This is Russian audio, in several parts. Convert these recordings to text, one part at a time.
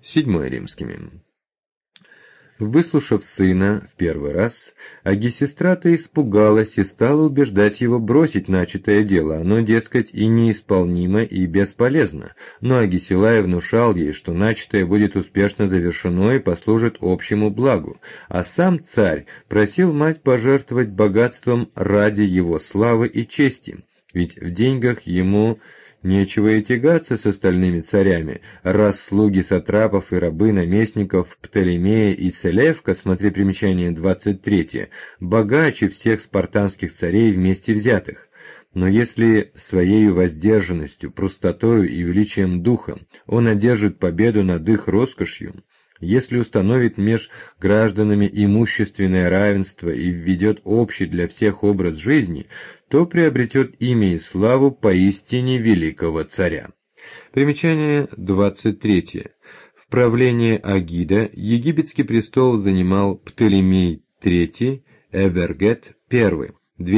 7 римскими. Выслушав сына в первый раз, Агисистрата испугалась и стала убеждать его бросить начатое дело. Оно, дескать, и неисполнимо, и бесполезно. Но Агисилай внушал ей, что начатое будет успешно завершено и послужит общему благу. А сам царь просил мать пожертвовать богатством ради его славы и чести. Ведь в деньгах ему нечего и тягаться с остальными царями, раз слуги сатрапов и рабы наместников Птолемея и Селевка, смотри примечание 23, богаче всех спартанских царей вместе взятых. Но если своей воздержанностью, простотою и величием духа он одержит победу над их роскошью, если установит меж гражданами имущественное равенство и введет общий для всех образ жизни, то приобретет имя и славу поистине великого царя. Примечание 23. В правлении Агида египетский престол занимал Птолемей III Эвергет I,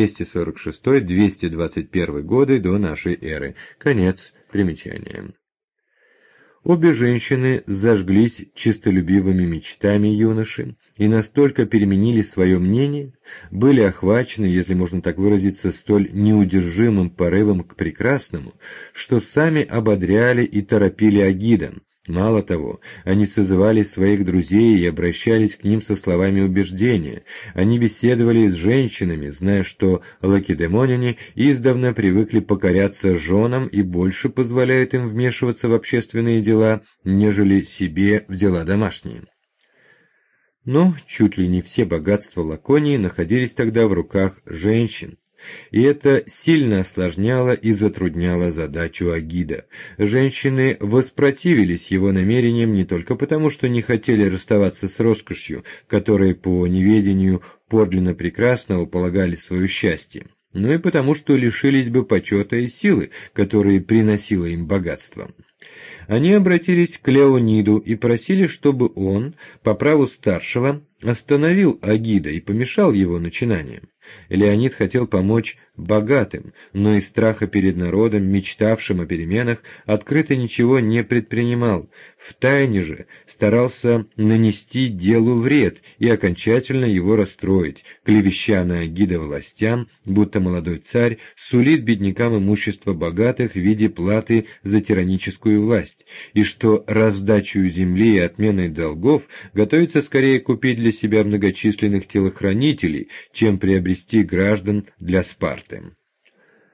246-221 годы до нашей эры. Конец примечания. Обе женщины зажглись честолюбивыми мечтами юноши и настолько переменили свое мнение, были охвачены, если можно так выразиться, столь неудержимым порывом к прекрасному, что сами ободряли и торопили Агида. Мало того, они созывали своих друзей и обращались к ним со словами убеждения. Они беседовали с женщинами, зная, что лакедемоняне издавна привыкли покоряться женам и больше позволяют им вмешиваться в общественные дела, нежели себе в дела домашние. Но чуть ли не все богатства Лаконии находились тогда в руках женщин. И это сильно осложняло и затрудняло задачу Агида. Женщины воспротивились его намерениям не только потому, что не хотели расставаться с роскошью, которой по неведению подлинно прекрасного полагали свое счастье, но и потому, что лишились бы почета и силы, которые приносило им богатство. Они обратились к Леониду и просили, чтобы он, по праву старшего, остановил Агида и помешал его начинаниям. Леонид хотел помочь богатым, но из страха перед народом, мечтавшим о переменах, открыто ничего не предпринимал. Втайне же старался нанести делу вред и окончательно его расстроить, клевеща на Агида властям, будто молодой царь сулит беднякам имущество богатых в виде платы за тираническую власть, и что раздачу земли и отменой долгов готовится скорее купить для себя многочисленных телохранителей, чем приобрести граждан для Спарты.